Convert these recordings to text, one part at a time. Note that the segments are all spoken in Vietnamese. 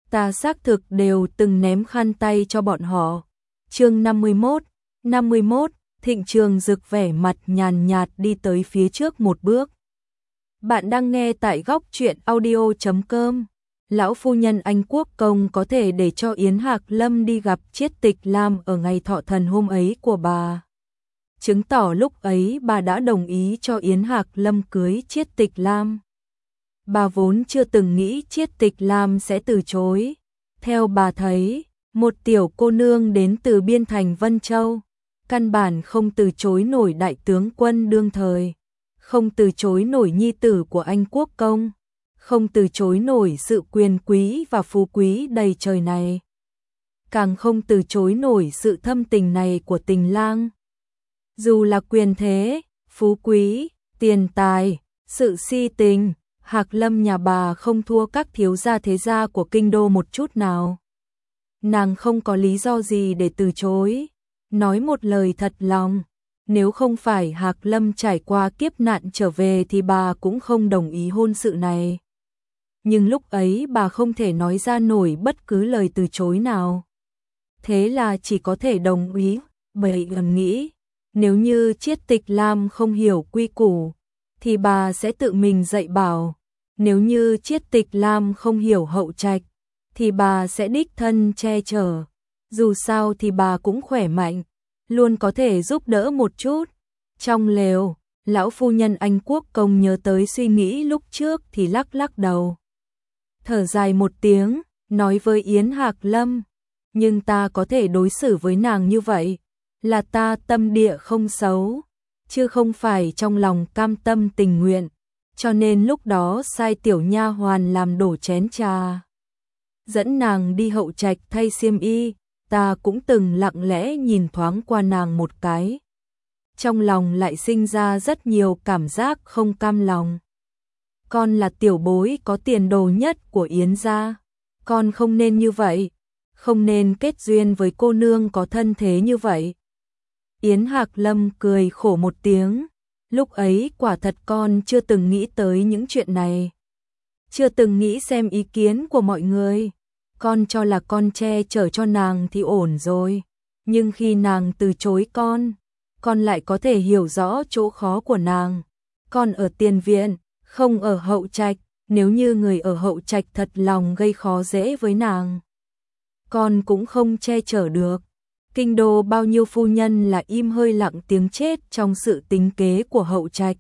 ta xác thực đều từng ném khăn tay cho bọn họ. Chương 51, Thịnh Trường Dực vẻ mặt nhàn nhạt đi tới phía trước một bước. Bạn đang nghe tại góc truyện audio.com. Lão phu nhân Anh Quốc công có thể để cho Yến Hạc Lâm đi gặp Chiết Tịch Lam ở ngày thọ thần hôm ấy của bà, chứng tỏ lúc ấy bà đã đồng ý cho Yến Hạc Lâm cưới Chiết Tịch Lam. Bà vốn chưa từng nghĩ Chiết Tịch Lam sẽ từ chối. Theo bà thấy, một tiểu cô nương đến từ biên thành Vân Châu, căn bản không từ chối nổi đại tướng quân đương thời, không từ chối nổi nhi tử của Anh Quốc công, không từ chối nổi sự quyền quý và phú quý đầy trời này, càng không từ chối nổi sự thâm tình này của tình lang. Dù là quyền thế, phú quý, tiền tài, sự si tình, Hạc Lâm nhà bà không thua các thiếu gia thế gia của kinh đô một chút nào. Nàng không có lý do gì để từ chối. Nói một lời thật lòng, nếu không phải Hạc Lâm trải qua kiếp nạn trở về thì bà cũng không đồng ý hôn sự này. Nhưng lúc ấy bà không thể nói ra nổi bất cứ lời từ chối nào. Thế là chỉ có thể đồng ý, bởi ngầm nghĩ, nếu như Chiết Tịch Lam không hiểu quy củ, thì bà sẽ tự mình dạy bảo. Nếu như Chiết Tịch Lam không hiểu hậu trạch, thì bà sẽ đích thân che chở. Dù sao thì bà cũng khỏe mạnh, luôn có thể giúp đỡ một chút. Trong lều, lão phu nhân Anh Quốc công nhớ tới suy nghĩ lúc trước thì lắc lắc đầu. Thở dài một tiếng, nói với Yến Hạc Lâm, nhưng ta có thể đối xử với nàng như vậy, là ta tâm địa không xấu, chứ không phải trong lòng cam tâm tình nguyện, cho nên lúc đó sai tiểu nha hoàn làm đổ chén trà, dẫn nàng đi hậu trạch thay xiêm y. Ta cũng từng lặng lẽ nhìn thoáng qua nàng một cái. Trong lòng lại sinh ra rất nhiều cảm giác không cam lòng. Con là tiểu bối có tiền đồ nhất của Yến gia. Con không nên như vậy. Không nên kết duyên với cô nương có thân thế như vậy. Yến Hạc Lâm cười khổ một tiếng. Lúc ấy quả thật con chưa từng nghĩ tới những chuyện này. Chưa từng nghĩ xem ý kiến của mọi người. Con cho là con che chở cho nàng thì ổn rồi, nhưng khi nàng từ chối con lại có thể hiểu rõ chỗ khó của nàng. Con ở tiền viện, không ở hậu trạch, nếu như người ở hậu trạch thật lòng gây khó dễ với nàng, con cũng không che chở được. Kinh đô bao nhiêu phu nhân là im hơi lặng tiếng chết trong sự tính kế của hậu trạch.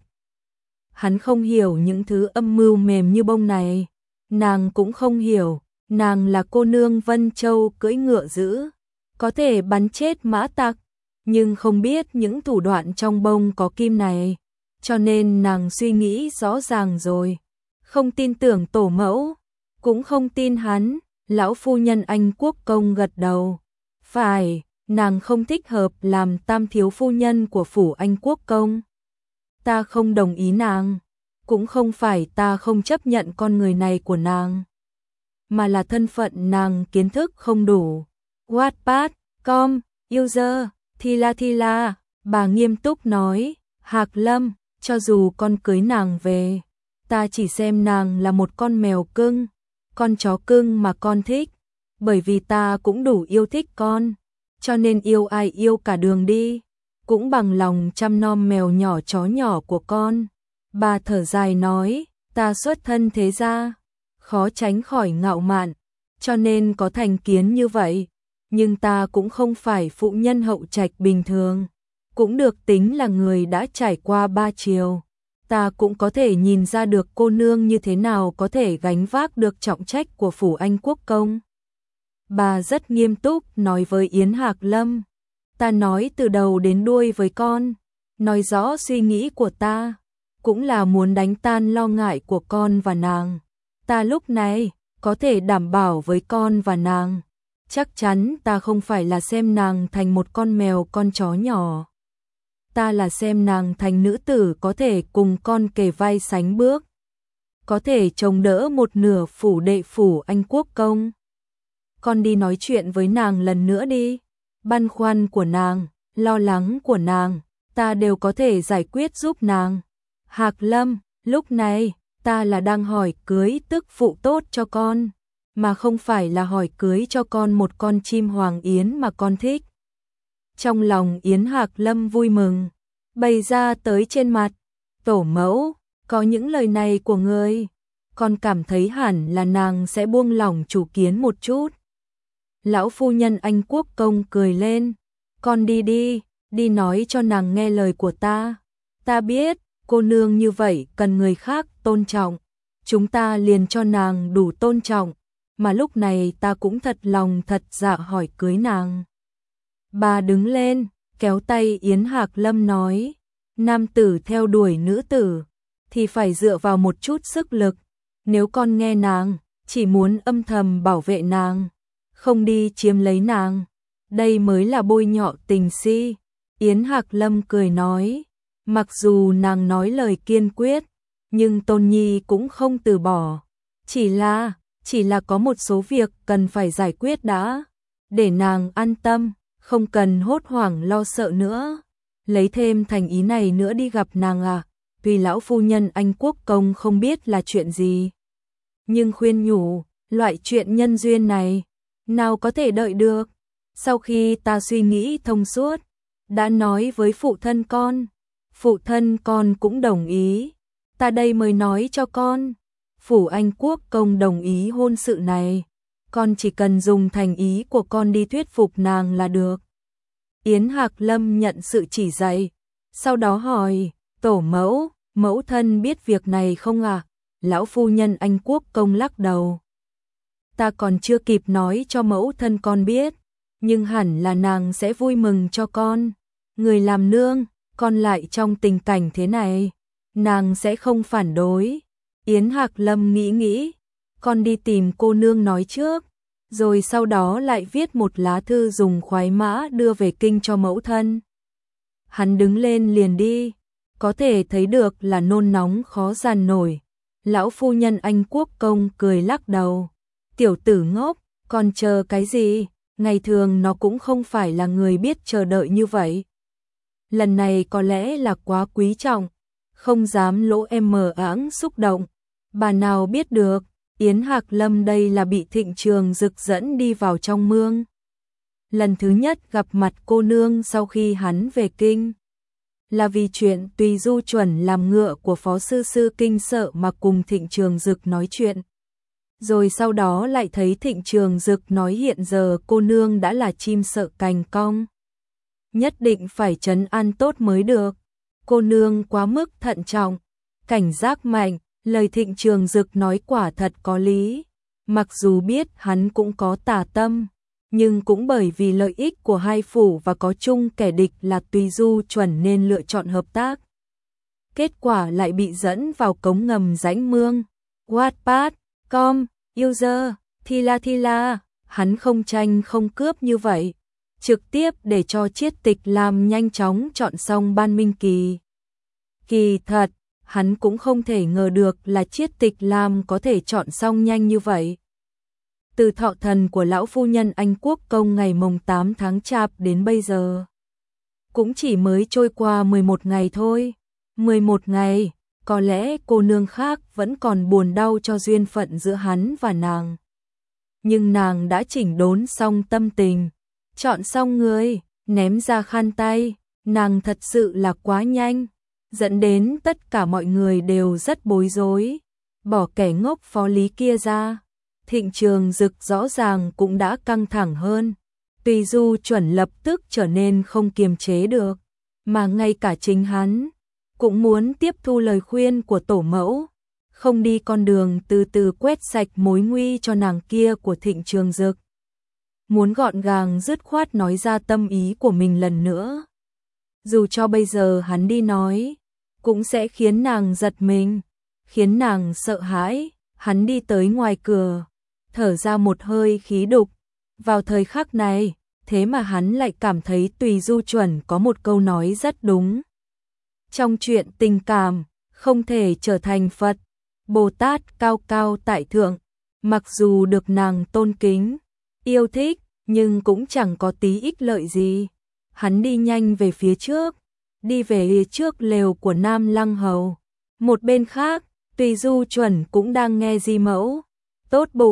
Hắn không hiểu những thứ âm mưu mềm như bông này, nàng cũng không hiểu. Nàng là cô nương Vân Châu cưỡi ngựa dữ, có thể bắn chết mã tặc, nhưng không biết những thủ đoạn trong bông có kim này, cho nên nàng suy nghĩ rõ ràng rồi, không tin tưởng tổ mẫu, cũng không tin hắn. Lão phu nhân Anh Quốc công gật đầu, phải, nàng không thích hợp làm tam thiếu phu nhân của phủ Anh Quốc công. Ta không đồng ý nàng, cũng không phải ta không chấp nhận con người này của nàng, mà là thân phận nàng kiến thức không đủ. Wattpad.com, user, Thila, bà nghiêm túc nói, Hạc Lâm, cho dù con cưới nàng về, ta chỉ xem nàng là một con mèo cưng, con chó cưng mà con thích, bởi vì ta cũng đủ yêu thích con, cho nên yêu ai yêu cả đường đi, cũng bằng lòng chăm nom mèo nhỏ chó nhỏ của con. Bà thở dài nói, ta xuất thân thế gia, khó tránh khỏi ngạo mạn, cho nên có thành kiến như vậy, nhưng ta cũng không phải phụ nhân hậu trạch bình thường, cũng được tính là người đã trải qua 3 triều, ta cũng có thể nhìn ra được cô nương như thế nào có thể gánh vác được trọng trách của phủ Anh Quốc công. Bà rất nghiêm túc nói với Yến Hạc Lâm, ta nói từ đầu đến đuôi với con, nói rõ suy nghĩ của ta, cũng là muốn đánh tan lo ngại của con và nàng. Ta lúc này có thể đảm bảo với con và nàng, chắc chắn ta không phải là xem nàng thành một con mèo con chó nhỏ. Ta là xem nàng thành nữ tử có thể cùng con kề vai sánh bước, có thể chống đỡ một nửa phủ đệ phủ Anh Quốc công. Con đi nói chuyện với nàng lần nữa đi, băn khoăn của nàng, lo lắng của nàng, ta đều có thể giải quyết giúp nàng. Hạc Lâm, lúc này ta là đang hỏi cưới tức phụ tốt cho con, mà không phải là hỏi cưới cho con một con chim hoàng yến mà con thích. Trong lòng Yến Hạc Lâm vui mừng, bày ra tới trên mặt. Tổ mẫu, có những lời này của ngươi, con cảm thấy hẳn là nàng sẽ buông lỏng chủ kiến một chút. Lão phu nhân Anh Quốc công cười lên, con đi đi, đi nói cho nàng nghe lời của ta. Ta biết, cô nương như vậy cần người khác tôn trọng, chúng ta liền cho nàng đủ tôn trọng, mà lúc này ta cũng thật lòng thật dạ hỏi cưới nàng. Bà đứng lên, kéo tay Yến Hạc Lâm nói, nam tử theo đuổi nữ tử, thì phải dựa vào một chút sức lực, nếu con nghe nàng, chỉ muốn âm thầm bảo vệ nàng, không đi chiếm lấy nàng, đây mới là bôi nhọ tình si. Yến Hạc Lâm cười nói, mặc dù nàng nói lời kiên quyết, nhưng Tôn Nhi cũng không từ bỏ, chỉ là có một số việc cần phải giải quyết đã, để nàng an tâm, không cần hốt hoảng lo sợ nữa. Lấy thêm thành ý này nữa đi gặp nàng à? Tuy lão phu nhân Anh Quốc công không biết là chuyện gì, nhưng khuyên nhủ, loại chuyện nhân duyên này, nào có thể đợi được. Sau khi ta suy nghĩ thông suốt, đã nói với phụ thân con cũng đồng ý, ta đây mới nói cho con. Phủ Anh Quốc công đồng ý hôn sự này, con chỉ cần dùng thành ý của con đi thuyết phục nàng là được. Yến Hạc Lâm nhận sự chỉ dạy, sau đó hỏi, tổ mẫu, mẫu thân biết việc này không ạ? Lão phu nhân Anh Quốc công lắc đầu. Ta còn chưa kịp nói cho mẫu thân con biết, nhưng hẳn là nàng sẽ vui mừng cho con. Người làm nương, con lại trong tình cảnh thế này, nàng sẽ không phản đối. Yến Hạc Lâm nghĩ, con đi tìm cô nương nói trước, rồi sau đó lại viết một lá thư dùng khoái mã đưa về kinh cho mẫu thân. Hắn đứng lên liền đi, có thể thấy được là nôn nóng khó dàn nổi. Lão phu nhân Anh Quốc công cười lắc đầu, tiểu tử ngốc, còn chờ cái gì, ngày thường nó cũng không phải là người biết chờ đợi như vậy. Lần này có lẽ là quá quý trọng, không dám lỗ em mờ áng xúc động, bà nào biết được. Yến Hạc Lâm đây là bị Thịnh Trường Dực dẫn đi vào trong mương. Lần thứ nhất gặp mặt cô nương sau khi hắn về kinh, là vì chuyện Tùy Du chuẩn làm ngựa của phó sư sư kinh sợ mà cùng Thịnh Trường Dực nói chuyện. Rồi sau đó lại thấy Thịnh Trường Dực nói hiện giờ cô nương đã là chim sợ cành cong, nhất định phải trấn an tốt mới được. Cô nương quá mức thận trọng, cảnh giác mạnh. Lời Thịnh Trường Dực nói quả thật có lý, mặc dù biết hắn cũng có tà tâm, nhưng cũng bởi vì lợi ích của hai phủ và có chung kẻ địch là Tùy Du chuẩn nên lựa chọn hợp tác. Kết quả lại bị dẫn vào cống ngầm rãnh mương. Wattpad, com, user, Thila, hắn không tranh không cướp như vậy, trực tiếp để cho Chiết Tịch làm nhanh chóng chọn xong Ban Minh Kỳ. Kỳ thật, hắn cũng không thể ngờ được là Chiết Tịch Lam có thể chọn xong nhanh như vậy. Từ thọ thần của lão phu nhân Anh Quốc công ngày mồng 8 tháng Chạp đến bây giờ, cũng chỉ mới trôi qua 11 ngày thôi. 11 ngày, có lẽ cô nương khác vẫn còn buồn đau cho duyên phận giữa hắn và nàng. Nhưng nàng đã chỉnh đốn xong tâm tình, chọn xong người, ném ra khăn tay, nàng thật sự là quá nhanh, dẫn đến tất cả mọi người đều rất bối rối. Bỏ kẻ ngốc phó lý kia ra, Thịnh Trường Dực rõ ràng cũng đã căng thẳng hơn. Tùy Du chuẩn lập tức trở nên không kiềm chế được, mà ngay cả chính hắn cũng muốn tiếp thu lời khuyên của tổ mẫu, không đi con đường từ từ quét sạch mối nguy cho nàng kia của Thịnh Trường Dực. Muốn gọn gàng dứt khoát nói ra tâm ý của mình lần nữa. Dù cho bây giờ hắn đi nói, cũng sẽ khiến nàng giật mình, khiến nàng sợ hãi. Hắn đi tới ngoài cửa, thở ra một hơi khí đục. Vào thời khắc này, thế mà hắn lại cảm thấy Tùy Du chuẩn có một câu nói rất đúng. Trong chuyện tình cảm, không thể trở thành Phật, Bồ Tát cao cao tại thượng, mặc dù được nàng tôn kính, yêu thích, nhưng cũng chẳng có tí ích lợi gì. Hắn đi nhanh về phía trước, đi về trước lều của Nam Lăng Hầu. Một bên khác, Tùy Du chuẩn cũng đang nghe Di mẫu tốt bụng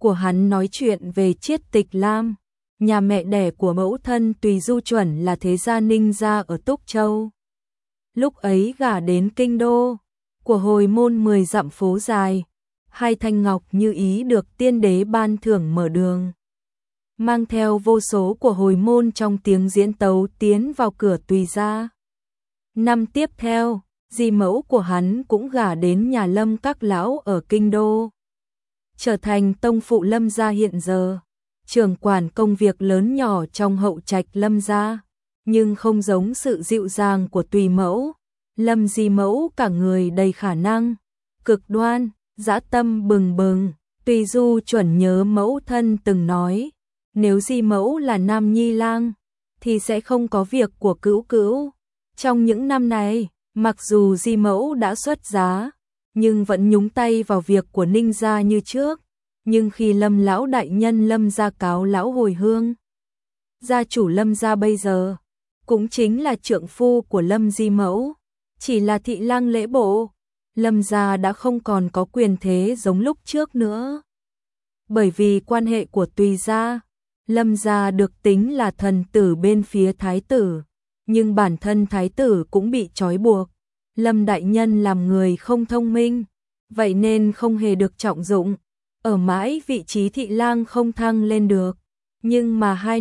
của hắn nói chuyện về Chiết Tịch Lam. Nhà mẹ đẻ của mẫu thân Tùy Du Chuẩn là thế gia Ninh gia ở Túc Châu. Lúc ấy gả đến kinh đô của hồi môn 10 dặm phố dài, hai thanh ngọc như ý được tiên đế ban thưởng mở đường. Mang theo vô số của hồi môn trong tiếng diễn tấu tiến vào cửa Tùy gia. Năm tiếp theo, dì mẫu của hắn cũng gả đến nhà Lâm các lão ở kinh đô, trở thành tông phụ Lâm gia hiện giờ, trưởng quản công việc lớn nhỏ trong hậu trạch Lâm gia, nhưng không giống sự dịu dàng của Tùy mẫu. Lâm di mẫu cả người đầy khả năng, cực đoan, dã tâm bừng bừng. Tùy Du Chuẩn nhớ mẫu thân từng nói, nếu di mẫu là nam nhi lang, thì sẽ không có việc của Cữu Cữu. Trong những năm này, mặc dù di mẫu đã xuất giá, nhưng vẫn nhúng tay vào việc của Ninh gia như trước. Nhưng khi Lâm lão đại nhân Lâm gia cáo lão hồi hương, gia chủ Lâm gia bây giờ cũng chính là trượng phu của Lâm di mẫu, chỉ là thị lang lễ bộ, Lâm gia đã không còn có quyền thế giống lúc trước nữa. Bởi vì quan hệ của Tùy gia, Lâm gia được tính là thần tử bên phía thái tử, nhưng bản thân thái tử cũng bị trói buộc. Lâm đại nhân làm người không thông minh, vậy nên không hề được trọng dụng, ở mãi vị trí thị lang không thăng lên được. Nhưng mà 2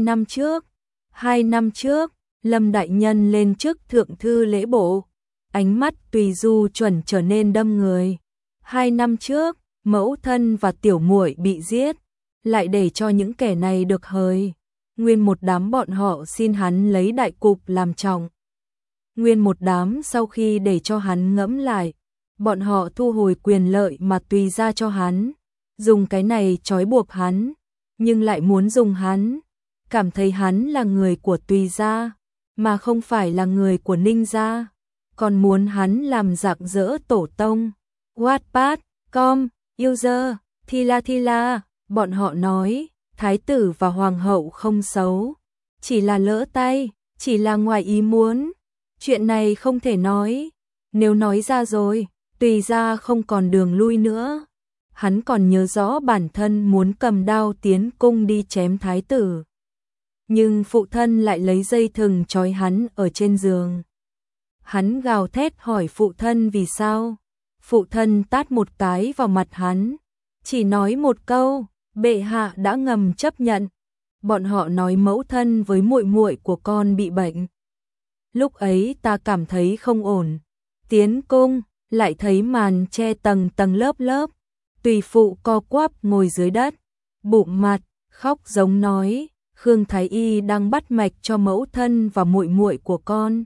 năm trước, Lâm đại nhân lên chức thượng thư lễ bộ, ánh mắt Tùy Du Chuẩn trở nên đâm người. 2 năm trước, mẫu thân và tiểu muội bị giết, lại để cho những kẻ này được hời. Nguyên một đám bọn họ xin hắn lấy đại cục làm trọng. Nguyên một đám sau khi để cho hắn ngẫm lại, bọn họ thu hồi quyền lợi mà Tùy gia cho hắn, dùng cái này trói buộc hắn, nhưng lại muốn dùng hắn, cảm thấy hắn là người của Tùy gia, mà không phải là người của Ninh gia, còn muốn hắn làm rạng rỡ tổ tông. Wattpad, com, user, Thila, bọn họ nói, thái tử và hoàng hậu không xấu, chỉ là lỡ tay, chỉ là ngoài ý muốn. Chuyện này không thể nói, nếu nói ra rồi, Tùy gia không còn đường lui nữa. Hắn còn nhớ rõ bản thân muốn cầm đao tiến cung đi chém thái tử, nhưng phụ thân lại lấy dây thừng trói hắn ở trên giường. Hắn gào thét hỏi phụ thân vì sao, phụ thân tát một cái vào mặt hắn, chỉ nói một câu, bệ hạ đã ngầm chấp nhận. Bọn họ nói mẫu thân với muội muội của con bị bệnh. Lúc ấy ta cảm thấy không ổn, tiến cung, lại thấy màn che tầng tầng lớp lớp, Tùy phụ co quắp ngồi dưới đất, bụng mặt, khóc giống nói, Khương Thái Y đang bắt mạch cho mẫu thân và muội muội của con.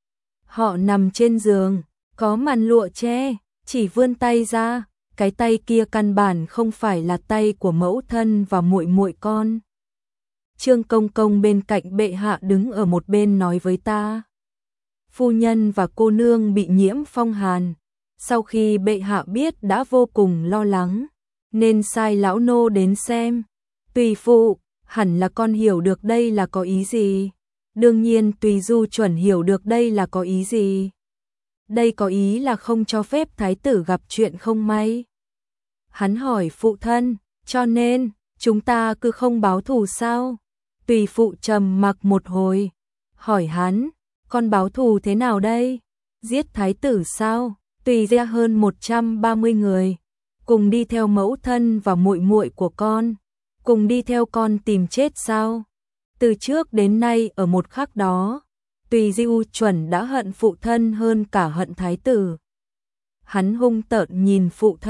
Họ nằm trên giường, có màn lụa che, chỉ vươn tay ra, cái tay kia căn bản không phải là tay của mẫu thân và muội muội con. Trương Công Công bên cạnh bệ hạ đứng ở một bên nói với ta, phu nhân và cô nương bị nhiễm phong hàn. Sau khi bệ hạ biết đã vô cùng lo lắng, nên sai lão nô đến xem. Tùy phụ, hẳn là con hiểu được đây là có ý gì. Đương nhiên Tùy Du Chuẩn hiểu được đây là có ý gì. Đây có ý là không cho phép thái tử gặp chuyện không may. Hắn hỏi phụ thân, cho nên, chúng ta cứ không báo thù sao? Tùy phụ trầm mặc một hồi, hỏi hắn, con báo thù thế nào đây? Giết thái tử sao? Tùy ra hơn 130 người, cùng đi theo mẫu thân và muội muội của con, cùng đi theo con tìm chết sao? Từ trước đến nay ở một khắc đó, Tùy Du Chuẩn đã hận phụ thân hơn cả hận thái tử. Hắn hung tợn nhìn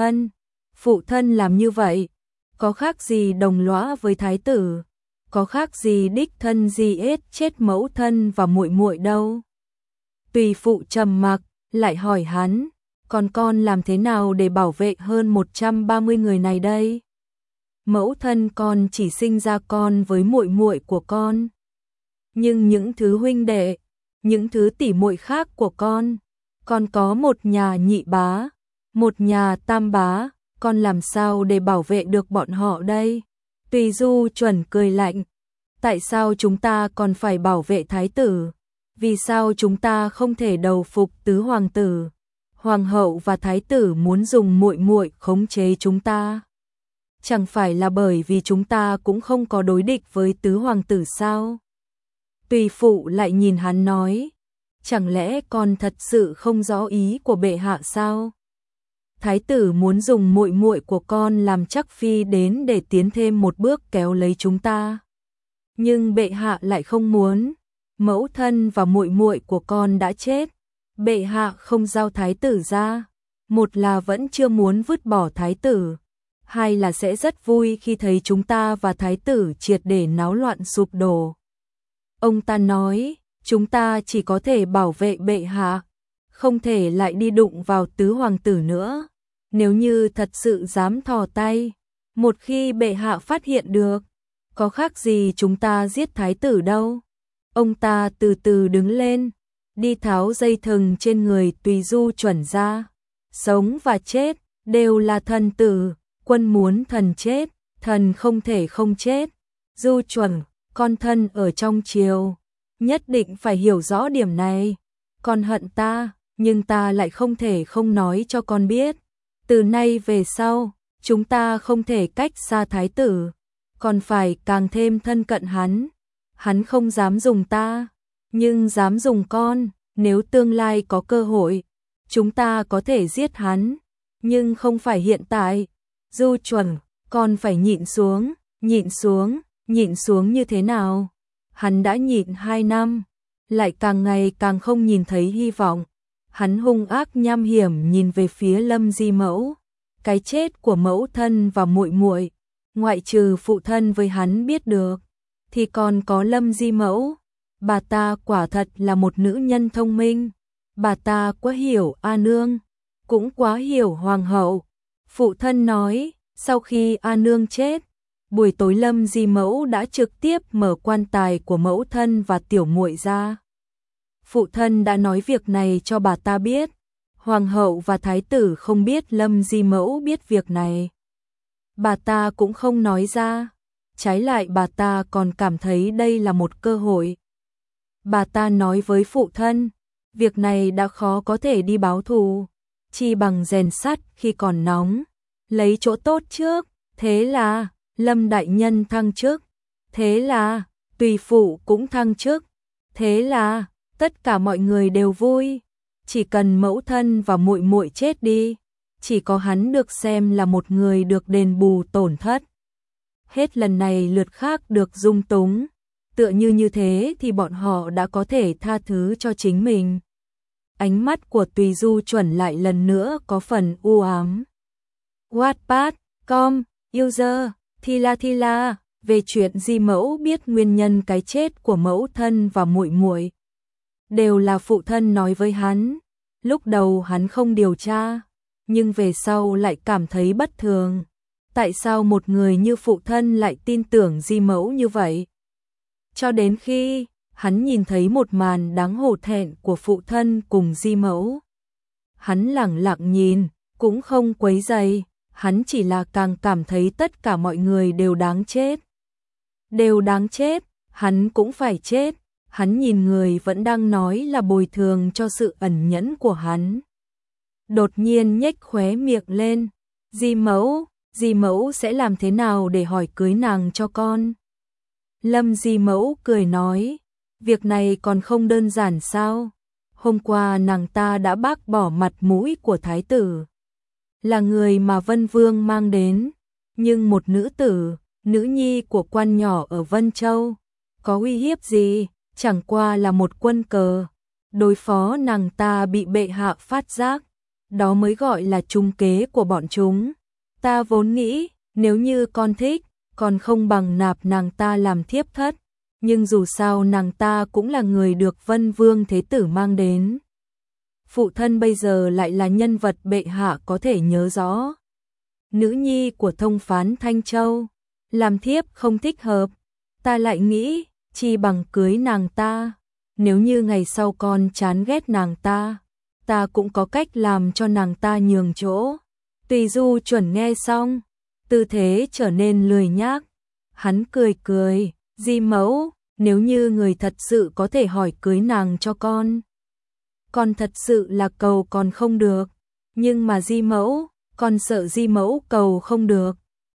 phụ thân làm như vậy, có khác gì đồng lõa với thái tử, có khác gì đích thân gì chết mẫu thân và muội muội đâu. Tùy phụ trầm mặc, lại hỏi hắn, còn con làm thế nào để bảo vệ hơn 130 người này đây? Mẫu thân con chỉ sinh ra con với muội muội của con, nhưng những thứ huynh đệ, những thứ tỷ muội khác của con có một nhà nhị bá, một nhà tam bá, con làm sao để bảo vệ được bọn họ đây? Tùy Du Chuẩn cười lạnh, tại sao chúng ta còn phải bảo vệ thái tử? Vì sao chúng ta không thể đầu phục tứ hoàng tử? Hoàng hậu và thái tử muốn dùng muội muội khống chế chúng ta. Chẳng phải là bởi vì chúng ta cũng không có đối địch với tứ hoàng tử sao? Tùy phụ lại nhìn hắn nói, chẳng lẽ con thật sự không rõ ý của bệ hạ sao? Thái tử muốn dùng muội muội của con làm chắc phi đến để tiến thêm một bước kéo lấy chúng ta. Nhưng bệ hạ lại không muốn, mẫu thân và muội muội của con đã chết, bệ hạ không giao thái tử ra, một là vẫn chưa muốn vứt bỏ thái tử, hai là sẽ rất vui khi thấy chúng ta và thái tử triệt để náo loạn sụp đổ. Ông ta nói, chúng ta chỉ có thể bảo vệ bệ hạ, không thể lại đi đụng vào tứ hoàng tử nữa. Nếu như thật sự dám thò tay, một khi bệ hạ phát hiện được, có khác gì chúng ta giết thái tử đâu. Ông ta từ từ đứng lên, đi tháo dây thừng trên người Tùy Du Chuẩn ra. Sống và chết đều là thần tử, quân muốn thần chết, thần không thể không chết. Du Chuẩn, con thân ở trong triều, nhất định phải hiểu rõ điểm này. Con hận ta, nhưng ta lại không thể không nói cho con biết. Từ nay về sau, chúng ta không thể cách xa thái tử, còn phải càng thêm thân cận hắn. Hắn không dám dùng ta, nhưng dám dùng con. Nếu tương lai có cơ hội, chúng ta có thể giết hắn, nhưng không phải hiện tại. Du Chuẩn, con phải nhịn xuống, nhịn xuống, nhịn xuống như thế nào? Hắn đã nhịn 2 năm, lại càng ngày càng không nhìn thấy hy vọng. Hắn hung ác nham hiểm nhìn về phía Lâm Di Mẫu. Cái chết của mẫu thân và muội muội, ngoại trừ phụ thân với hắn biết được, thì còn có Lâm Di Mẫu. Bà ta quả thật là một nữ nhân thông minh. Bà ta quá hiểu A Nương, cũng quá hiểu hoàng hậu. Phụ thân nói, sau khi A Nương chết, buổi tối Lâm Di Mẫu đã trực tiếp mở quan tài của mẫu thân và tiểu muội ra. Phụ thân đã nói việc này cho bà ta biết. Hoàng hậu và thái tử không biết Lâm Di Mẫu biết việc này. Bà ta cũng không nói ra. Trái lại bà ta còn cảm thấy đây là một cơ hội. Bà ta nói với phụ thân, việc này đã khó có thể đi báo thù, chi bằng rèn sắt khi còn nóng, lấy chỗ tốt trước. Thế là Lâm đại nhân thăng chức, thế là Tùy phụ cũng thăng chức, thế là tất cả mọi người đều vui. Chỉ cần mẫu thân và muội muội chết đi, chỉ có hắn được xem là một người được đền bù tổn thất. Hết lần này lượt khác được dung túng, tựa như thế thì bọn họ đã có thể tha thứ cho chính mình. Ánh mắt của Tùy Du Chuẩn lại lần nữa có phần u ám. Wattpad.com, user, Thila, về chuyện Di Mẫu biết nguyên nhân cái chết của mẫu thân và muội muội. Đều là phụ thân nói với hắn. Lúc đầu hắn không điều tra, nhưng về sau lại cảm thấy bất thường. Tại sao một người như phụ thân lại tin tưởng Di Mẫu như vậy? Cho đến khi hắn nhìn thấy một màn đáng hổ thẹn của phụ thân cùng Di Mẫu. Hắn lẳng lặng nhìn, cũng không quấy rầy, hắn chỉ là càng cảm thấy tất cả mọi người đều đáng chết. Đều đáng chết, hắn cũng phải chết. Hắn nhìn người vẫn đang nói là bồi thường cho sự ẩn nhẫn của hắn. Đột nhiên nhếch khóe miệng lên. Di Mẫu sẽ làm thế nào để hỏi cưới nàng cho con? Lâm Di Mẫu cười nói, việc này còn không đơn giản sao? Hôm qua nàng ta đã bác bỏ mặt mũi của thái tử. Là người mà Vân Vương mang đến, nhưng một nữ tử, nữ nhi của quan nhỏ ở Vân Châu, có uy hiếp gì? Chẳng qua là một quân cờ, đối phó nàng ta bị bệ hạ phát giác, đó mới gọi là trúng kế của bọn chúng. Ta vốn nghĩ, nếu như con thích, còn không bằng nạp nàng ta làm thiếp thất, nhưng dù sao nàng ta cũng là người được Vân Vương Thế Tử mang đến. Phụ thân bây giờ lại là nhân vật bệ hạ có thể nhớ rõ. Nữ nhi của thông phán Thanh Châu, làm thiếp không thích hợp, ta lại nghĩ, chi bằng cưới nàng ta. Nếu như ngày sau con chán ghét nàng ta, ta cũng có cách làm cho nàng ta nhường chỗ. Tùy Du Chuẩn nghe xong, tư thế trở nên lười nhác. Hắn cười cười, Di Mẫu, nếu như người thật sự có thể hỏi cưới nàng cho con thật sự là cầu còn không được. Nhưng mà Di Mẫu, con sợ Di Mẫu cầu không được,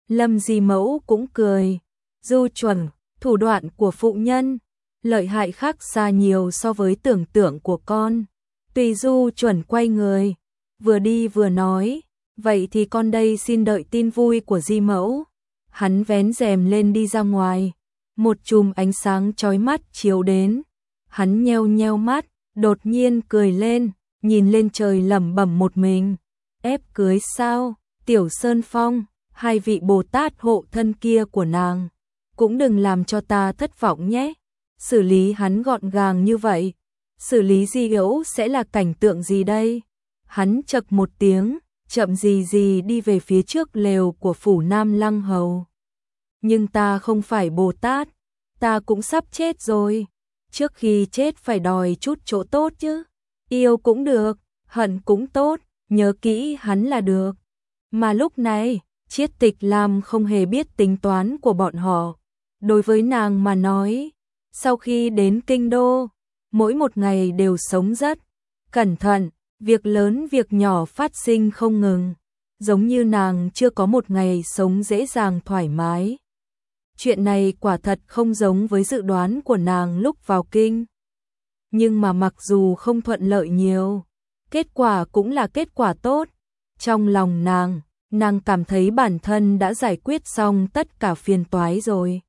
Lâm Di Mẫu cũng cười. Du chuẩn, thủ đoạn của phụ nhân, lợi hại khác xa nhiều so với tưởng tượng của con. Tùy Du chuẩn quay người, vừa đi vừa nói, vậy thì con đây xin đợi tin vui của Di Mẫu. Hắn vén rèm lên đi ra ngoài, một chùm ánh sáng chói mắt chiếu đến. Hắn nheo nheo mắt, đột nhiên cười lên, nhìn lên trời lẩm bẩm một mình. Ép cưới sao, Tiểu Sơn Phong, hai vị Bồ Tát hộ thân kia của nàng, cũng đừng làm cho ta thất vọng nhé. Xử lý hắn gọn gàng như vậy, xử lý Di Yễu sẽ là cảnh tượng gì đây? Hắn chậc một tiếng, chậm gì gì đi về phía trước lều của phủ Nam Lăng Hầu. Nhưng ta không phải Bồ Tát, ta cũng sắp chết rồi. Trước khi chết phải đòi chút chỗ tốt chứ. Yêu cũng được, hận cũng tốt, nhớ kỹ hắn là được. Mà lúc này, Chiết Tịch Lam không hề biết tính toán của bọn họ. Đối với nàng mà nói, sau khi đến kinh đô, mỗi một ngày đều sống rất cẩn thận, việc lớn việc nhỏ phát sinh không ngừng, giống như nàng chưa có một ngày sống dễ dàng thoải mái. Chuyện này quả thật không giống với dự đoán của nàng lúc vào kinh. Nhưng mà mặc dù không thuận lợi nhiều, kết quả cũng là kết quả tốt. Trong lòng nàng cảm thấy bản thân đã giải quyết xong tất cả phiền toái rồi.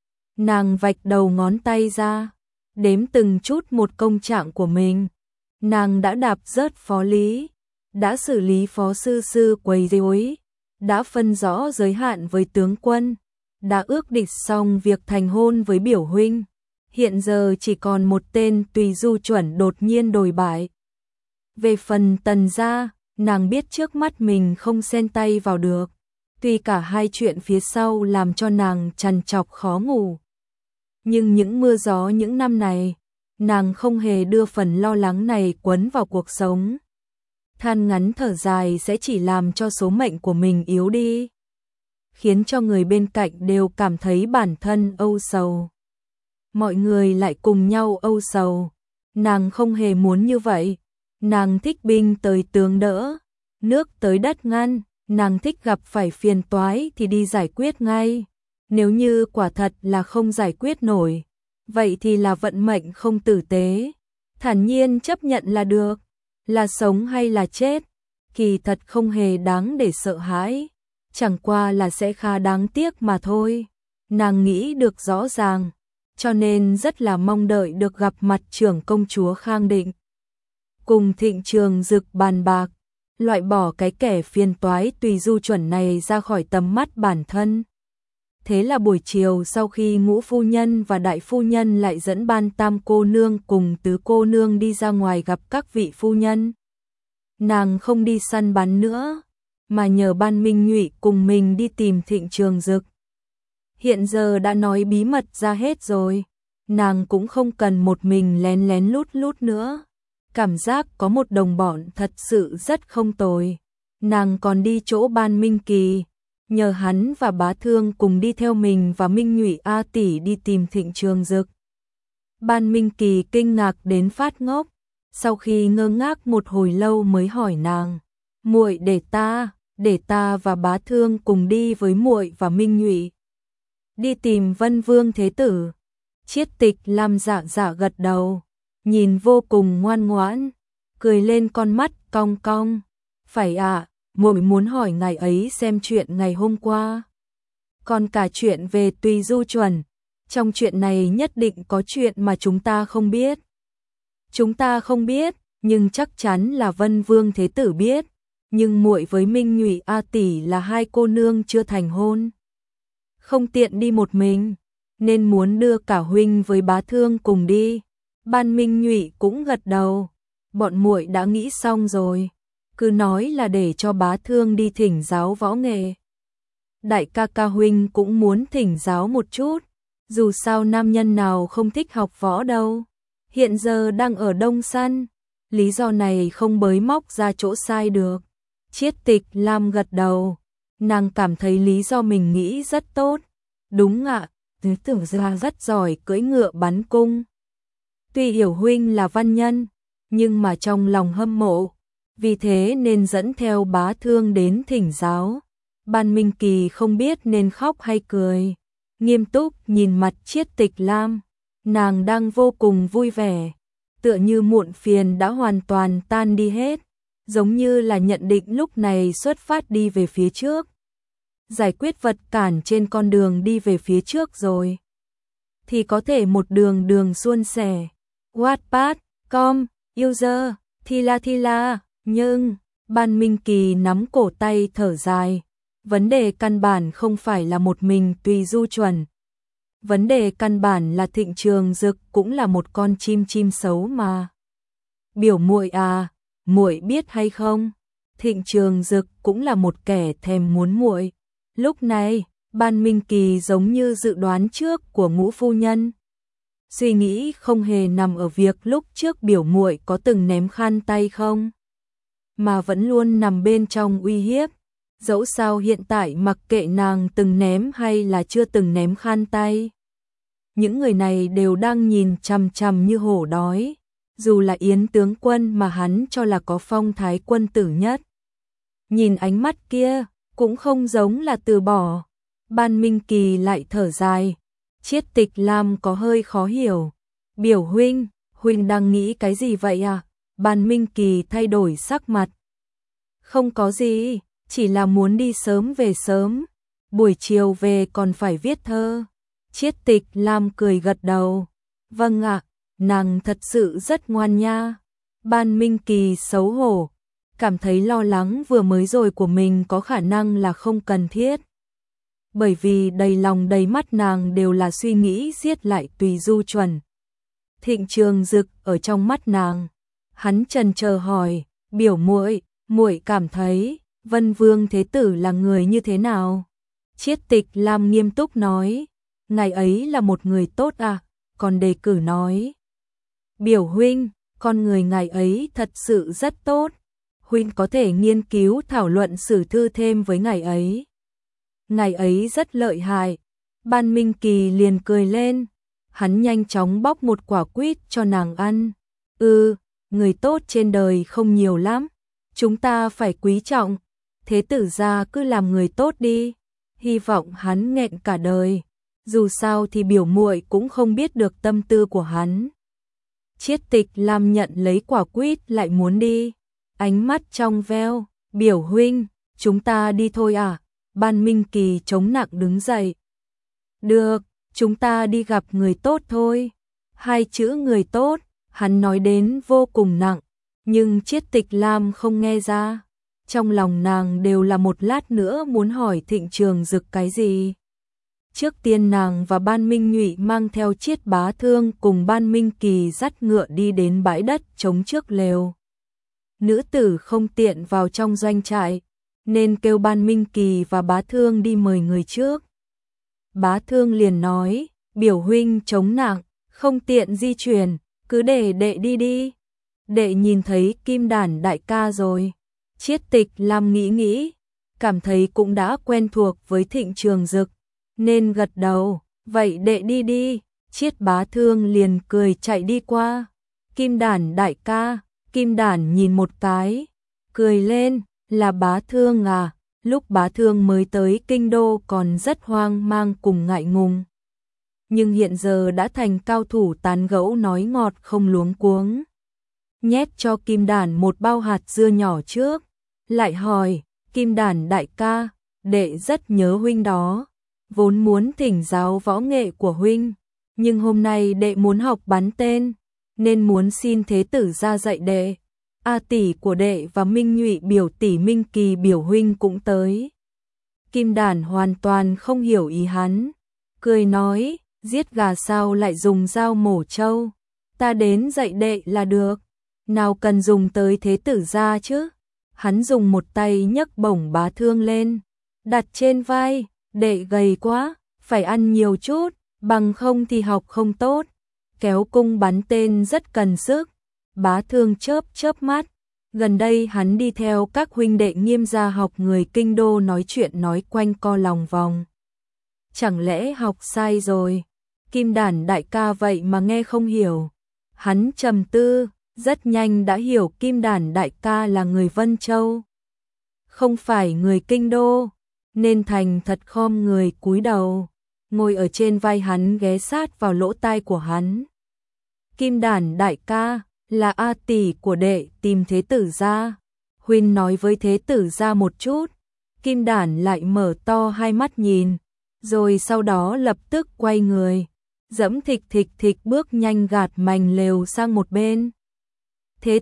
Nàng vạch đầu ngón tay ra, đếm từng chút một công trạng của mình. Nàng đã đạp rớt phó lý, đã xử lý phó sư sư quấy rối, đã phân rõ giới hạn với tướng quân, đã ước định xong việc thành hôn với biểu huynh. Hiện giờ chỉ còn một tên Tùy Du chuẩn đột nhiên đồi bại. Về phần Tần gia, nàng biết trước mắt mình không xen tay vào được. Tuy cả hai chuyện phía sau làm cho nàng trằn trọc khó ngủ, nhưng những mưa gió những năm này, nàng không hề đưa phần lo lắng này quấn vào cuộc sống. Than ngắn thở dài sẽ chỉ làm cho số mệnh của mình yếu đi, khiến cho người bên cạnh đều cảm thấy bản thân âu sầu. Mọi người lại cùng nhau âu sầu. Nàng không hề muốn như vậy. Nàng thích binh tới tướng đỡ, nước tới đất ngăn. Nàng thích gặp phải phiền toái thì đi giải quyết ngay. Nếu như quả thật là không giải quyết nổi, vậy thì là vận mệnh không tử tế. Thản nhiên chấp nhận là được. Là sống hay là chết, kỳ thật không hề đáng để sợ hãi. Chẳng qua là sẽ khá đáng tiếc mà thôi. Nàng nghĩ được rõ ràng, cho nên rất là mong đợi được gặp mặt trưởng công chúa Khang Định. Cùng Thịnh Trường Dực bàn bạc, loại bỏ cái kẻ phiền toái Tùy Du chuẩn này ra khỏi tầm mắt bản thân. Thế là buổi chiều sau khi ngũ phu nhân và đại phu nhân lại dẫn ban tam cô nương cùng tứ cô nương đi ra ngoài gặp các vị phu nhân. Nàng không đi săn bắn nữa, mà nhờ ban Minh Nhụy cùng mình đi tìm Thịnh Trường Dực. Hiện giờ đã nói bí mật ra hết rồi, nàng cũng không cần một mình lén lén lút lút nữa. Cảm giác có một đồng bọn thật sự rất không tồi. Nàng còn đi chỗ ban Minh Kỳ, nhờ hắn và Bá Thương cùng đi theo mình và Minh Nhụy A tỷ đi tìm Thịnh Trường Dực. Ban Minh Kỳ kinh ngạc đến phát ngốc, sau khi ngơ ngác một hồi lâu mới hỏi nàng, muội để ta và Bá Thương cùng đi với muội và Minh Nhụy đi tìm Vân Vương Thế Tử. Chiết Tịch Lam dạ dạ gật đầu, nhìn vô cùng ngoan ngoãn, cười lên con mắt cong cong. Phải ạ, muội muốn hỏi ngài ấy xem chuyện ngày hôm qua. Còn cả chuyện về Tùy Du chuẩn, trong chuyện này nhất định có chuyện mà chúng ta không biết. Chúng ta không biết, nhưng chắc chắn là Vân Vương Thế Tử biết. Nhưng muội với Minh Nhụy A tỷ là hai cô nương chưa thành hôn, không tiện đi một mình, nên muốn đưa cả huynh với Bá Thương cùng đi. Ban Minh Nhụy cũng gật đầu, bọn muội đã nghĩ xong rồi, cứ nói là để cho Bá Thương đi thỉnh giáo võ nghệ. Đại ca ca huynh cũng muốn thỉnh giáo một chút, dù sao nam nhân nào không thích học võ đâu. Hiện giờ đang ở Đông Săn, lý do này không bới móc ra chỗ sai được. Chiết Tịch Lam gật đầu, nàng cảm thấy lý do mình nghĩ rất tốt. Đúng ạ, tứ tưởng ra rất giỏi cưỡi ngựa bắn cung. Tuy hiểu huynh là văn nhân, nhưng mà trong lòng hâm mộ, vì thế nên dẫn theo Bá Thương đến thỉnh giáo. Ban Minh Kỳ không biết nên khóc hay cười, nghiêm túc nhìn mặt Chiết Tịch Lam, nàng đang vô cùng vui vẻ, tựa như muộn phiền đã hoàn toàn tan đi hết, giống như là nhận định lúc này xuất phát đi về phía trước, giải quyết vật cản trên con đường đi về phía trước rồi, thì có thể một đường suôn sẻ. Wattpad.com, user, Thila, nhưng, Ban Minh Kỳ nắm cổ tay thở dài, vấn đề căn bản không phải là một mình Tùy Du chuẩn. Vấn đề căn bản là Thịnh Trường Dực cũng là một con chim xấu mà. Biểu muội à, muội biết hay không? Thịnh Trường Dực cũng là một kẻ thèm muốn muội. Lúc này, Ban Minh Kỳ giống như dự đoán trước của Ngũ phu nhân. Suy nghĩ không hề nằm ở việc lúc trước biểu muội có từng ném khăn tay không, mà vẫn luôn nằm bên trong uy hiếp. Dẫu sao hiện tại mặc kệ nàng từng ném hay là chưa từng ném khăn tay, những người này đều đang nhìn chằm chằm như hổ đói, dù là Yến tướng quân mà hắn cho là có phong thái quân tử nhất. Nhìn ánh mắt kia, cũng không giống là từ bỏ. Ban Minh Kỳ lại thở dài. Chiết Tịch Lam có hơi khó hiểu. Biểu huynh, huynh đang nghĩ cái gì vậy à? Ban Minh Kỳ thay đổi sắc mặt. Không có gì, chỉ là muốn đi sớm về sớm. Buổi chiều về còn phải viết thơ. Chiết Tịch Lam cười gật đầu. Vâng ạ, nàng thật sự rất ngoan nha. Ban Minh Kỳ xấu hổ, cảm thấy lo lắng vừa mới rồi của mình có khả năng là không cần thiết. Bởi vì đầy lòng đầy mắt nàng đều là suy nghĩ giết lại Tùy Du chuẩn. Thịnh Trường Dực ở trong mắt nàng. Hắn chần chờ hỏi, biểu muội, muội cảm thấy Vân Vương Thế Tử là người như thế nào? Chiết Tịch Lam nghiêm túc nói, ngài ấy là một người tốt à? Còn đề cử nói, biểu huynh, con người ngài ấy thật sự rất tốt. Huynh có thể nghiên cứu thảo luận sử thư thêm với ngài ấy. Ngài ấy rất lợi hại. Ban Minh Kỳ liền cười lên. Hắn nhanh chóng bóc một quả quýt cho nàng ăn. Người tốt trên đời không nhiều lắm. Chúng ta phải quý trọng. Thế tử gia cứ làm người tốt đi. Hy vọng hắn nghẹn cả đời. Dù sao thì biểu muội cũng không biết được tâm tư của hắn. Chiết Tịch Lam nhận lấy quả quýt lại muốn đi. Ánh mắt trong veo, biểu huynh, chúng ta đi thôi à? Ban Minh Kỳ chống nặng đứng dậy. Được, chúng ta đi gặp người tốt thôi. Hai chữ người tốt, hắn nói đến vô cùng nặng, nhưng Chiết Tịch Lam không nghe ra. Trong lòng nàng đều là một lát nữa muốn hỏi Thịnh Trường Dực cái gì. Trước tiên nàng và Ban Minh Nhụy mang theo Chiết Bá Thương cùng Ban Minh Kỳ dắt ngựa đi đến bãi đất trống trước lều. Nữ tử không tiện vào trong doanh trại, nên kêu Ban Minh Kỳ và Bá Thương đi mời người trước. Bá Thương liền nói, biểu huynh chống nặng, không tiện di chuyển, cứ để đệ đi đi. Đệ nhìn thấy Kim Đản đại ca rồi. Chiết Tịch Lam nghĩ, cảm thấy cũng đã quen thuộc với Thịnh Trường Dực, nên gật đầu, vậy đệ đi đi. Chiết Bá Thương liền cười chạy đi qua. Kim Đản đại ca. Kim Đản nhìn một cái, cười lên, là Bá Thương à? Lúc Bá Thương mới tới kinh đô còn rất hoang mang cùng ngại ngùng. Nhưng hiện giờ đã thành cao thủ tán gẫu nói ngọt không luống cuống. Nhét cho Kim Đản một bao hạt dưa nhỏ trước, lại hỏi, Kim Đản đại ca, đệ rất nhớ huynh đó, vốn muốn thỉnh giáo võ nghệ của huynh, nhưng hôm nay đệ muốn học bắn tên, nên muốn xin thế tử ra dạy đệ. A tỷ của đệ và Minh Nhụy biểu tỷ Minh Kỳ biểu huynh cũng tới. Kim Đản hoàn toàn không hiểu ý hắn, cười nói, giết gà sao lại dùng dao mổ trâu, ta đến dạy đệ là được, nào cần dùng tới thế tử ra chứ. Hắn dùng một tay nhấc bổng Bá Thương lên, đặt trên vai, đệ gầy quá, phải ăn nhiều chút, bằng không thì học không tốt. Kéo cung bắn tên rất cần sức. Bá Thương chớp mắt, gần đây hắn đi theo các huynh đệ Nghiêm gia học người kinh đô nói chuyện nói quanh co lòng vòng. Chẳng lẽ học sai rồi? Kim Đản đại ca vậy mà nghe không hiểu. Hắn trầm tư, rất nhanh đã hiểu Kim Đản đại ca là người Vân Châu, không phải người kinh đô. nên thành thật khom người cúi đầu, ngồi ở trên vai hắn ghé sát vào lỗ tai của hắn. Kim Đản đại ca, là A tỷ của đệ tìm Thế Tử gia. Huynh nói với Thế Tử gia một chút. Kim Đản lại mở to hai mắt nhìn, rồi sau đó lập tức quay người, dẫm thịch thịch thịch bước nhanh gạt mành lều sang một bên. Thế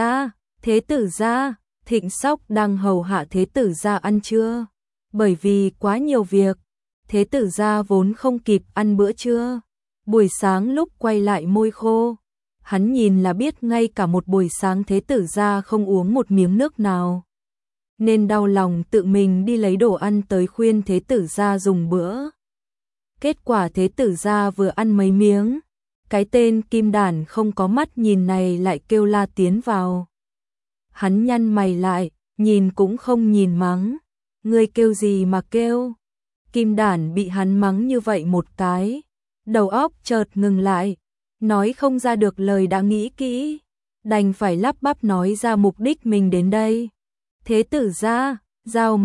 Tử gia, Thịnh Sóc đang hầu hạ Thế Tử gia ăn trưa. Bởi vì quá nhiều việc, Thế Tử gia vốn không kịp ăn bữa trưa. Buổi sáng lúc quay lại môi khô, hắn nhìn là biết ngay cả một buổi sáng Thế Tử gia không uống một miếng nước nào. Nên đau lòng tự mình đi lấy đồ ăn tới khuyên Thế Tử gia dùng bữa. Kết quả Thế Tử gia vừa ăn mấy miếng, cái tên Kim Đản không có mắt nhìn này lại kêu la tiến vào. Hắn nhăn mày lại, nhìn cũng không nhìn mắng. Ngươi kêu gì mà kêu? Kim Đản bị hắn mắng như vậy một cái, đầu óc chợt ngừng lại, nói không ra được lời đã nghĩ kỹ, đành phải lắp bắp nói ra mục đích mình đến đây. Thế Tử gia, Dao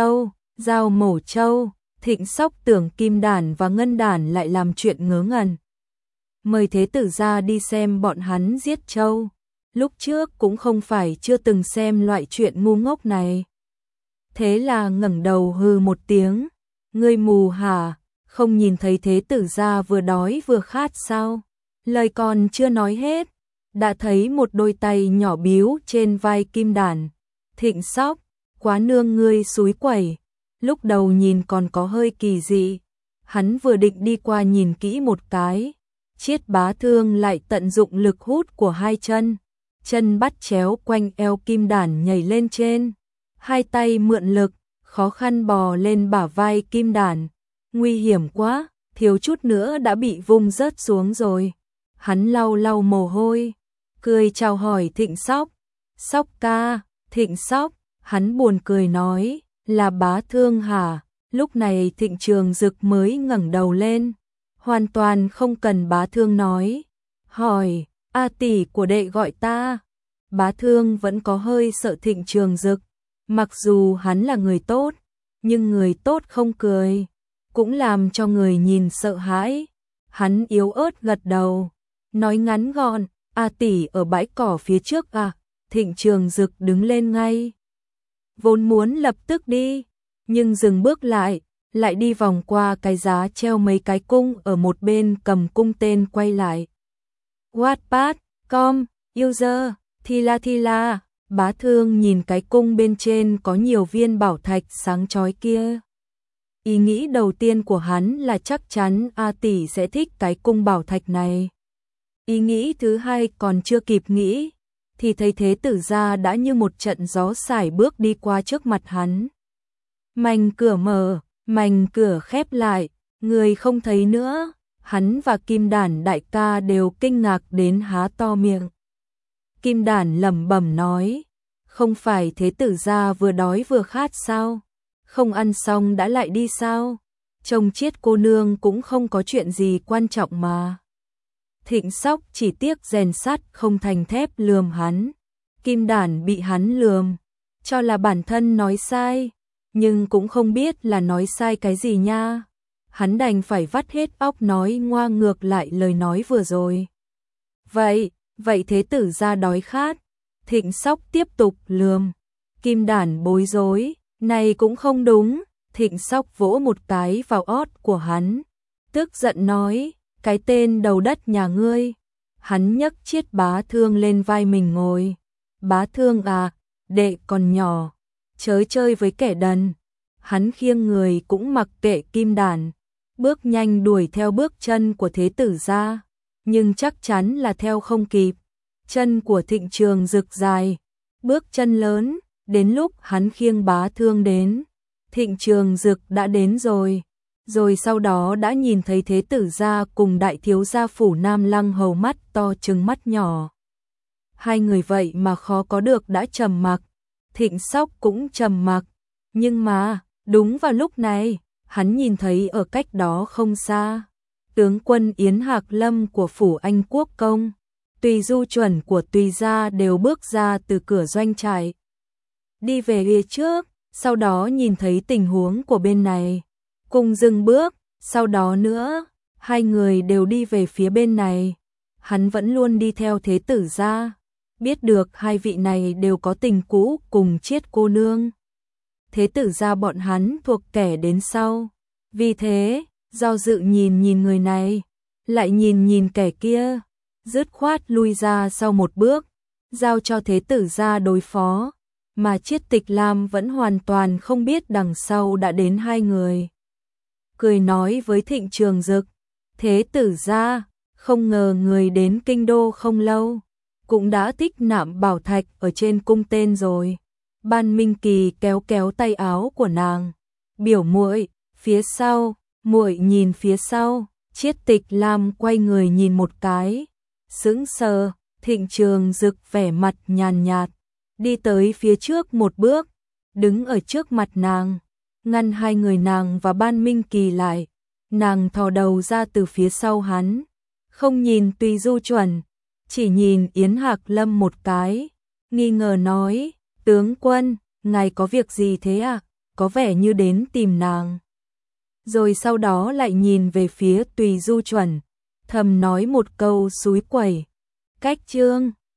mổ trâu. Thịnh Sóc tưởng Kim Đản và Ngân Đản lại làm chuyện ngớ ngẩn. Mời Thế Tử gia đi xem bọn hắn giết trâu. Lúc trước cũng không phải chưa từng xem loại chuyện ngu ngốc này. Thế là ngẩng đầu hừ một tiếng. Ngươi mù hả? Không nhìn thấy Thế Tử gia vừa đói vừa khát sao? Lời còn chưa nói hết, đã thấy một đôi tay nhỏ biếu trên vai Kim Đản. Thịnh Sóc, quá nương ngươi xúi quẩy. Lúc đầu nhìn còn có hơi kỳ dị, hắn vừa định đi qua nhìn kỹ một cái, Chiết Bá Thương lại tận dụng lực hút của hai chân bắt chéo quanh eo Kim Đản nhảy lên trên, hai tay mượn lực, khó khăn bò lên bả vai Kim Đản. Nguy hiểm quá, thiếu chút nữa đã bị vung rớt xuống rồi. Hắn lau lau mồ hôi, cười chào hỏi Thịnh Sóc. Sóc ca, Thịnh Sóc, hắn buồn cười nói, là Bá Thương hả? Lúc này Thịnh Trường Dực mới ngẩng đầu lên, hoàn toàn không cần Bá Thương nói, hỏi, A tỷ của đệ gọi ta. Bá Thương vẫn có hơi sợ Thịnh Trường Dực, mặc dù hắn là người tốt, nhưng người tốt không cười, cũng làm cho người nhìn sợ hãi. Hắn yếu ớt gật đầu, nói ngắn gọn, A tỷ ở bãi cỏ phía trước à? Thịnh Trường Dực đứng lên ngay, vốn muốn lập tức đi, nhưng dừng bước lại đi vòng qua cái giá treo mấy cái cung ở một bên, cầm cung tên quay lại. Wattpad.com, user, Thila. Bá Thương nhìn cái cung bên trên có nhiều viên bảo thạch sáng chói kia. Ý nghĩ đầu tiên của hắn là chắc chắn A tỷ sẽ thích cái cung bảo thạch này. Ý nghĩ thứ hai còn chưa kịp nghĩ, thì thấy Thế Tử gia đã như một trận gió sải bước đi qua trước mặt hắn. Mành cửa mở, mành cửa khép lại, người không thấy nữa. Hắn và Kim Đản đại ca đều kinh ngạc đến há to miệng. Kim Đản lẩm bẩm nói, không phải Thế Tử gia vừa đói vừa khát sao? Không ăn xong đã lại đi sao? Trông Chiết cô nương cũng không có chuyện gì quan trọng mà. Thịnh Sóc chỉ tiếc rèn sắt không thành thép lườm hắn. Kim Đản bị hắn lườm, cho là bản thân nói sai, nhưng cũng không biết là nói sai cái gì nha. Hắn đành phải vắt hết óc nói ngoa ngược lại lời nói vừa rồi. Vậy Thế Tử gia đói khát. Thịnh Sóc tiếp tục lườm. Kim Đản bối rối, này cũng không đúng. Thịnh Sóc vỗ một cái vào ót của hắn, tức giận nói, cái tên đầu đất nhà ngươi. Hắn nhấc Chiết Bá Thương lên vai mình ngồi. Bá Thương à, đệ còn nhỏ, chớ chơi với kẻ đần. Hắn khiêng người cũng mặc kệ Kim Đản, bước nhanh đuổi theo bước chân của Thế Tử gia, nhưng chắc chắn là theo không kịp. Chân của Thịnh Trường Dực dài, bước chân lớn, đến lúc hắn khiêng Bá Thương đến, Thịnh Trường Dực đã đến rồi. Rồi sau đó đã nhìn thấy Thế Tử gia cùng đại thiếu gia Phủ Nam Lăng Hầu mắt to trừng mắt nhỏ. Hai người vậy mà khó có được đã trầm mặc. Thịnh Sóc cũng trầm mặc, nhưng mà đúng vào lúc này, hắn nhìn thấy ở cách đó không xa, tướng quân Yến Hạc Lâm của Phủ Anh Quốc công, Tùy Du Chuẩn của Tùy gia đều bước ra từ cửa doanh trại, đi về phía trước. sau đó nhìn thấy tình huống của bên này, cùng dừng bước, sau đó nữa, hai người đều đi về phía bên này. Hắn vẫn luôn đi theo Thế Tử gia, biết được hai vị này đều có tình cũ cùng Chiết cô nương. Thế Tử gia bọn hắn thuộc kẻ đến sau, vì thế, do dự nhìn nhìn người này, lại nhìn nhìn kẻ kia, dứt khoát lui ra sau một bước, giao cho Thế Tử gia đối phó, mà Chiết Tịch Lam vẫn hoàn toàn không biết đằng sau đã đến hai người. Cười nói với Thịnh Trường Dực, Thế Tử gia, không ngờ người đến kinh đô không lâu, cũng đã tích nạm bảo thạch ở trên cung tên rồi. Ban Minh Kỳ kéo kéo tay áo của nàng, biểu muội, phía sau, muội nhìn phía sau. Chiết Tịch Lam quay người nhìn một cái, sững sờ. Thịnh Trường Dực vẻ mặt nhàn nhạt, đi tới phía trước một bước, đứng ở trước mặt nàng, ngăn hai người nàng và Ban Minh Kỳ lại. Nàng thò đầu ra từ phía sau hắn, không nhìn Tùy Du Chuẩn, chỉ nhìn Yến Hạc Lâm một cái, nghi ngờ nói, tướng quân, ngài có việc gì thế à? Có vẻ như đến tìm nàng. Rồi sau đó lại nhìn về phía Tùy Du Chuẩn, thầm nói một câu xúi quẩy. Cách Trương